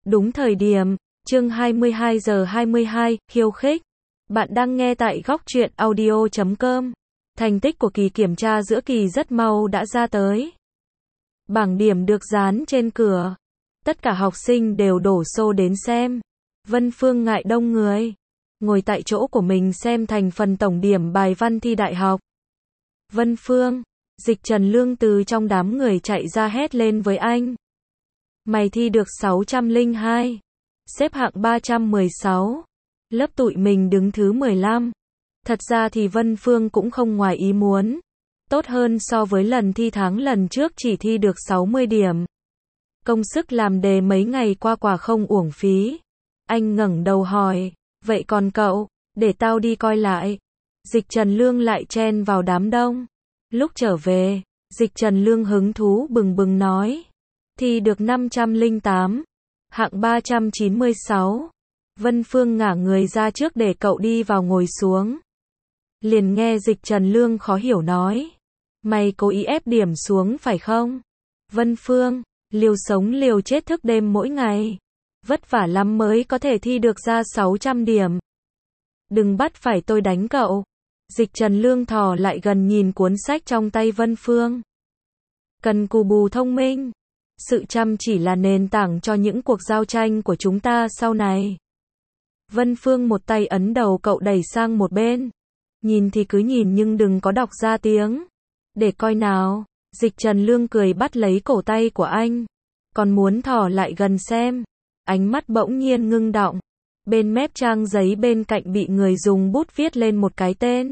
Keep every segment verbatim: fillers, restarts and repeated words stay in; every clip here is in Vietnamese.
Đúng thời điểm, chương hai mươi hai giờ hai mươi hai, khiêu khích. Bạn đang nghe tại góc truyện audio chấm com. Thành tích của kỳ kiểm tra giữa kỳ rất mau đã ra tới. Bảng điểm được dán trên cửa. Tất cả học sinh đều đổ xô đến xem. Vân Phương ngại đông người, ngồi tại chỗ của mình xem thành phần tổng điểm bài văn thi đại học. Vân Phương, Dịch Trần Lương từ trong đám người chạy ra hét lên với anh. Mày thi được sáu trăm lẻ hai, xếp hạng ba trăm mười sáu, lớp tụi mình đứng thứ mười lăm. Thật ra thì Vân Phương cũng không ngoài ý muốn, tốt hơn so với lần thi tháng lần trước chỉ thi được sáu mươi điểm. Công sức làm đề mấy ngày qua quả không uổng phí. Anh ngẩng đầu hỏi, vậy còn cậu, để tao đi coi lại. Dịch Trần Lương lại chen vào đám đông. Lúc trở về, Dịch Trần Lương hứng thú bừng bừng nói, thi được năm trăm lẻ tám, hạng ba trăm chín mươi sáu. Vân Phương ngả người ra trước để cậu đi vào ngồi xuống. Liền nghe Dịch Trần Lương khó hiểu nói, mày cố ý ép điểm xuống phải không? Vân Phương, liều sống liều chết thức đêm mỗi ngày, vất vả lắm mới có thể thi được ra sáu trăm điểm. Đừng bắt phải tôi đánh cậu. Dịch Trần Lương thò lại gần nhìn cuốn sách trong tay Vân Phương. Cần cù bù thông minh. Sự chăm chỉ là nền tảng cho những cuộc giao tranh của chúng ta sau này. Vân Phương một tay ấn đầu cậu đẩy sang một bên. Nhìn thì cứ nhìn nhưng đừng có đọc ra tiếng. Để coi nào. Dịch Trần Lương cười bắt lấy cổ tay của anh. Còn muốn thò lại gần xem. Ánh mắt bỗng nhiên ngưng đọng. Bên mép trang giấy bên cạnh bị người dùng bút viết lên một cái tên.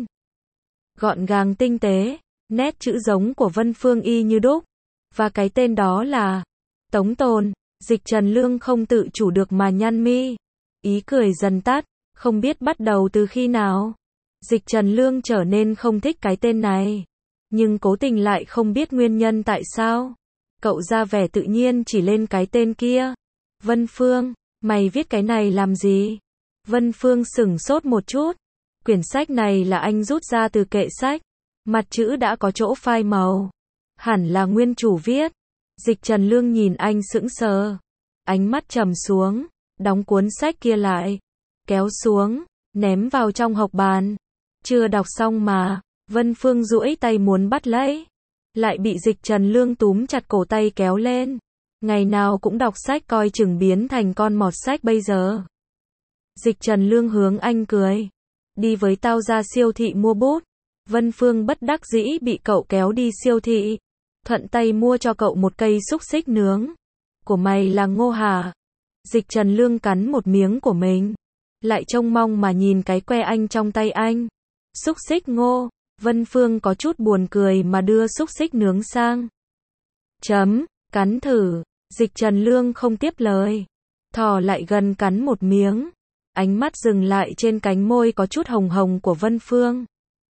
Gọn gàng tinh tế, nét chữ giống của Vân Phương y như đúc. Và cái tên đó là Tống Tồn. Dịch Trần Lương không tự chủ được mà nhăn mi. Ý cười dần tắt, không biết bắt đầu từ khi nào. Dịch Trần Lương trở nên không thích cái tên này. Nhưng cố tình lại không biết nguyên nhân tại sao. Cậu ra vẻ tự nhiên chỉ lên cái tên kia. Vân Phương, mày viết cái này làm gì? Vân Phương sửng sốt một chút. Quyển sách này là anh rút ra từ kệ sách. Mặt chữ đã có chỗ phai màu. Hẳn là nguyên chủ viết. Dịch Trần Lương nhìn anh sững sờ. Ánh mắt trầm xuống. Đóng cuốn sách kia lại. Kéo xuống. Ném vào trong hộc bàn. Chưa đọc xong mà. Vân Phương duỗi tay muốn bắt lấy. Lại bị Dịch Trần Lương túm chặt cổ tay kéo lên. Ngày nào cũng đọc sách coi chừng biến thành con mọt sách bây giờ. Dịch Trần Lương hướng anh cười. Đi với tao ra siêu thị mua bút. Vân Phương bất đắc dĩ bị cậu kéo đi siêu thị. Thuận tay mua cho cậu một cây xúc xích nướng. Của mày là ngô hả? Dịch Trần Lương cắn một miếng của mình. Lại trông mong mà nhìn cái que anh trong tay anh. Xúc xích ngô. Vân Phương có chút buồn cười mà đưa xúc xích nướng sang. Chấm, cắn thử. Dịch Trần Lương không tiếp lời. Thò lại gần cắn một miếng. Ánh mắt dừng lại trên cánh môi có chút hồng hồng của Vân Phương.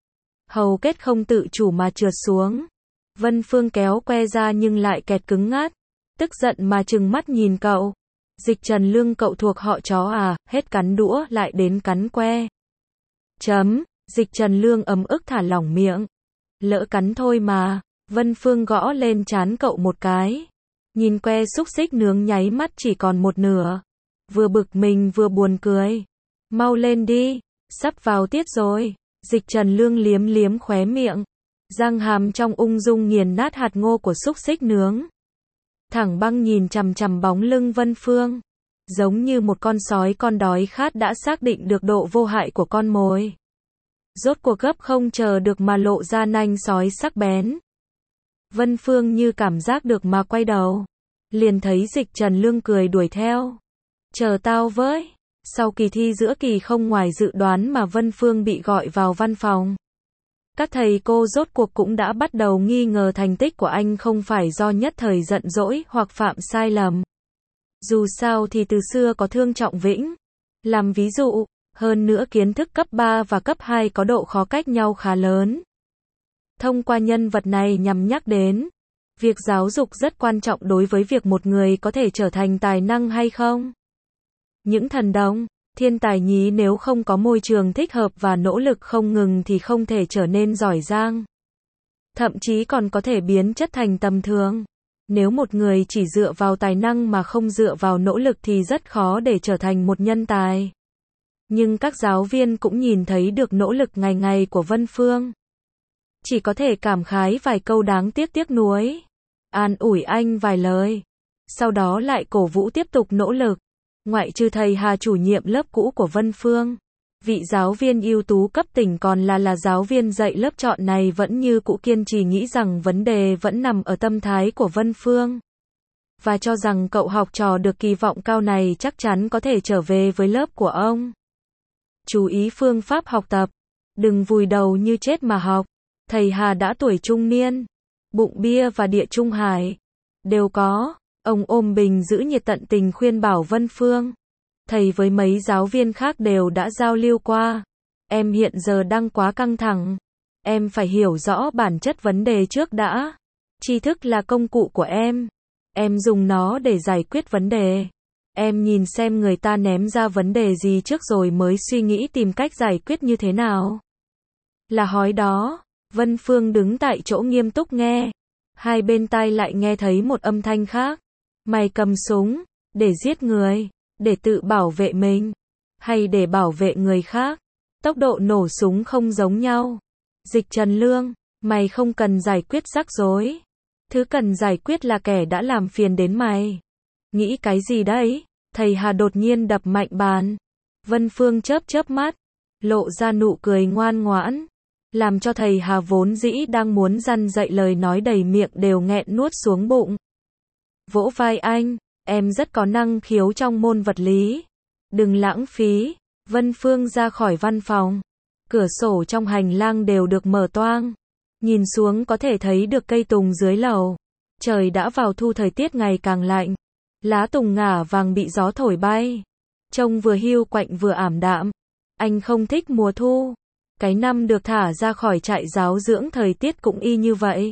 Hầu kết không tự chủ mà trượt xuống. Vân Phương kéo que ra nhưng lại kẹt cứng ngắt. Tức giận mà trừng mắt nhìn cậu. Dịch Trần Lương cậu thuộc họ chó à, hết cắn đũa lại đến cắn que. Chấm, Dịch Trần Lương ấm ức thả lỏng miệng. Lỡ cắn thôi mà. Vân Phương gõ lên trán cậu một cái. Nhìn que xúc xích nướng nháy mắt chỉ còn một nửa. Vừa bực mình vừa buồn cười. Mau lên đi, sắp vào tiết rồi. Dịch Trần Lương liếm liếm khóe miệng. Răng hàm trong ung dung nghiền nát hạt ngô của xúc xích nướng. Thẳng băng nhìn chằm chằm bóng lưng Vân Phương. Giống như một con sói con đói khát đã xác định được độ vô hại của con mồi. Rốt cuộc gấp không chờ được mà lộ ra nanh sói sắc bén. Vân Phương như cảm giác được mà quay đầu. Liền thấy Dịch Trần Lương cười đuổi theo. Chờ tao với. Sau kỳ thi giữa kỳ không ngoài dự đoán mà Vân Phương bị gọi vào văn phòng. Các thầy cô rốt cuộc cũng đã bắt đầu nghi ngờ thành tích của anh không phải do nhất thời giận dỗi hoặc phạm sai lầm. Dù sao thì từ xưa có Thương Trọng Vĩnh. Làm ví dụ, hơn nữa kiến thức cấp ba và cấp hai có độ khó cách nhau khá lớn. Thông qua nhân vật này nhằm nhắc đến, việc giáo dục rất quan trọng đối với việc một người có thể trở thành tài năng hay không. Những thần đồng, thiên tài nhí nếu không có môi trường thích hợp và nỗ lực không ngừng thì không thể trở nên giỏi giang. Thậm chí còn có thể biến chất thành tầm thường. Nếu một người chỉ dựa vào tài năng mà không dựa vào nỗ lực thì rất khó để trở thành một nhân tài. Nhưng các giáo viên cũng nhìn thấy được nỗ lực ngày ngày của Vân Phương. Chỉ có thể cảm khái vài câu đáng tiếc tiếc nuối, an ủi anh vài lời. Sau đó lại cổ vũ tiếp tục nỗ lực. Ngoại trừ thầy Hà chủ nhiệm lớp cũ của Vân Phương, vị giáo viên ưu tú cấp tỉnh còn là là giáo viên dạy lớp chọn này vẫn như cũ kiên trì nghĩ rằng vấn đề vẫn nằm ở tâm thái của Vân Phương. Và cho rằng cậu học trò được kỳ vọng cao này chắc chắn có thể trở về với lớp của ông. Chú ý phương pháp học tập. Đừng vùi đầu như chết mà học. Thầy Hà đã tuổi trung niên. Bụng bia và địa trung hải đều có. Ông ôm bình giữ nhiệt tận tình khuyên bảo Vân Phương. Thầy với mấy giáo viên khác đều đã giao lưu qua. Em hiện giờ đang quá căng thẳng. Em phải hiểu rõ bản chất vấn đề trước đã. Tri thức là công cụ của em. Em dùng nó để giải quyết vấn đề. Em nhìn xem người ta ném ra vấn đề gì trước rồi mới suy nghĩ tìm cách giải quyết như thế nào. Là hói đó. Vân Phương đứng tại chỗ nghiêm túc nghe. Hai bên tai lại nghe thấy một âm thanh khác. Mày cầm súng, để giết người, để tự bảo vệ mình, hay để bảo vệ người khác. Tốc độ nổ súng không giống nhau. Dịch Trần Lương, mày không cần giải quyết rắc rối. Thứ cần giải quyết là kẻ đã làm phiền đến mày. Nghĩ cái gì đấy? Thầy Hà đột nhiên đập mạnh bàn. Vân Phương chớp chớp mắt, lộ ra nụ cười ngoan ngoãn, làm cho thầy Hà vốn dĩ đang muốn răn dạy lời nói đầy miệng đều nghẹn nuốt xuống bụng. Vỗ vai anh, em rất có năng khiếu trong môn vật lý. Đừng lãng phí. Vân Phương ra khỏi văn phòng. Cửa sổ trong hành lang đều được mở toang. Nhìn xuống có thể thấy được cây tùng dưới lầu. Trời đã vào thu, thời tiết ngày càng lạnh. Lá tùng ngả vàng bị gió thổi bay. Trông vừa hiu quạnh vừa ảm đạm. Anh không thích mùa thu. Cái năm được thả ra khỏi trại giáo dưỡng thời tiết cũng y như vậy.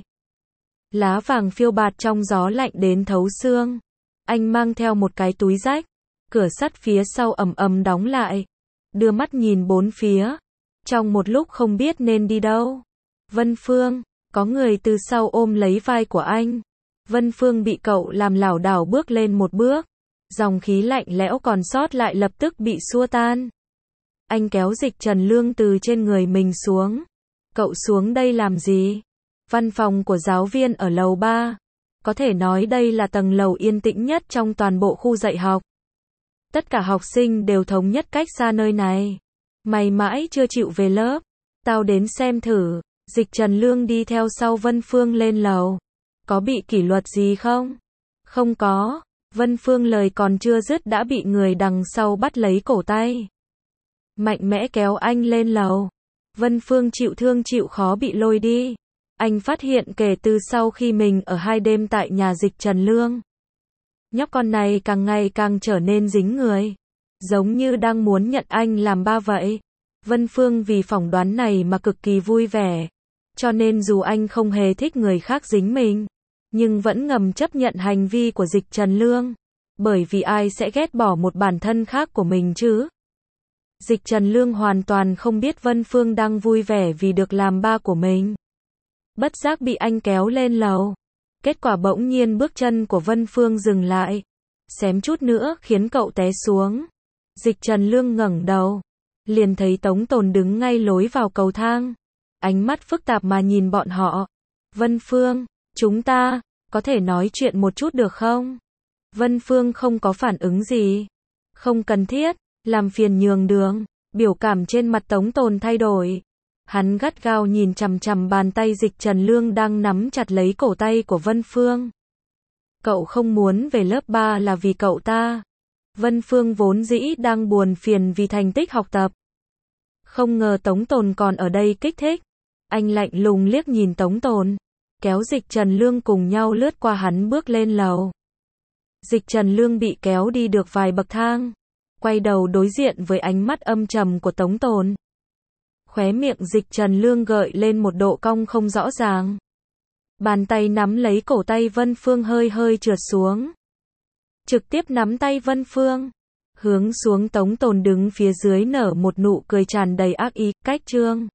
Lá vàng phiêu bạt trong gió lạnh đến thấu xương. Anh mang theo một cái túi rách. Cửa sắt phía sau ầm ầm đóng lại. Đưa mắt nhìn bốn phía. Trong một lúc không biết nên đi đâu. Vân Phương, có người từ sau ôm lấy vai của anh. Vân Phương bị cậu làm lảo đảo bước lên một bước. Dòng khí lạnh lẽo còn sót lại lập tức bị xua tan. Anh kéo Dịch Trần Lương từ trên người mình xuống. Cậu xuống đây làm gì? Văn phòng của giáo viên ở lầu ba. Có thể nói đây là tầng lầu yên tĩnh nhất trong toàn bộ khu dạy học. Tất cả học sinh đều thống nhất cách xa nơi này. Mày mãi chưa chịu về lớp. Tao đến xem thử. Dịch Trần Lương đi theo sau Vân Phương lên lầu. Có bị kỷ luật gì không? Không có. Vân Phương lời còn chưa dứt đã bị người đằng sau bắt lấy cổ tay. Mạnh mẽ kéo anh lên lầu. Vân Phương chịu thương chịu khó bị lôi đi. Anh phát hiện kể từ sau khi mình ở hai đêm tại nhà Dịch Trần Lương, nhóc con này càng ngày càng trở nên dính người. Giống như đang muốn nhận anh làm ba vậy. Vân Phương vì phỏng đoán này mà cực kỳ vui vẻ. Cho nên dù anh không hề thích người khác dính mình, nhưng vẫn ngầm chấp nhận hành vi của Dịch Trần Lương. Bởi vì ai sẽ ghét bỏ một bản thân khác của mình chứ? Dịch Trần Lương hoàn toàn không biết Vân Phương đang vui vẻ vì được làm ba của mình. Bất giác bị anh kéo lên lầu. Kết quả bỗng nhiên bước chân của Vân Phương dừng lại. Xém chút nữa khiến cậu té xuống. Dịch Trần Lương ngẩng đầu. Liền thấy Tống Tồn đứng ngay lối vào cầu thang. Ánh mắt phức tạp mà nhìn bọn họ. Vân Phương, chúng ta, có thể nói chuyện một chút được không? Vân Phương không có phản ứng gì. Không cần thiết, làm phiền nhường đường. Biểu cảm trên mặt Tống Tồn thay đổi. Hắn gắt gao nhìn chằm chằm bàn tay Dịch Trần Lương đang nắm chặt lấy cổ tay của Vân Phương. Cậu không muốn về lớp ba là vì cậu ta. Vân Phương vốn dĩ đang buồn phiền vì thành tích học tập. Không ngờ Tống Tồn còn ở đây kích thích. Anh lạnh lùng liếc nhìn Tống Tồn, kéo Dịch Trần Lương cùng nhau lướt qua hắn bước lên lầu. Dịch Trần Lương bị kéo đi được vài bậc thang, quay đầu đối diện với ánh mắt âm trầm của Tống Tồn. Khóe miệng Dịch Trần Lương gợi lên một độ cong không rõ ràng. Bàn tay nắm lấy cổ tay Vân Phương hơi hơi trượt xuống. Trực tiếp nắm tay Vân Phương, hướng xuống. Tống Tồn đứng phía dưới nở một nụ cười tràn đầy ác ý, cách trương.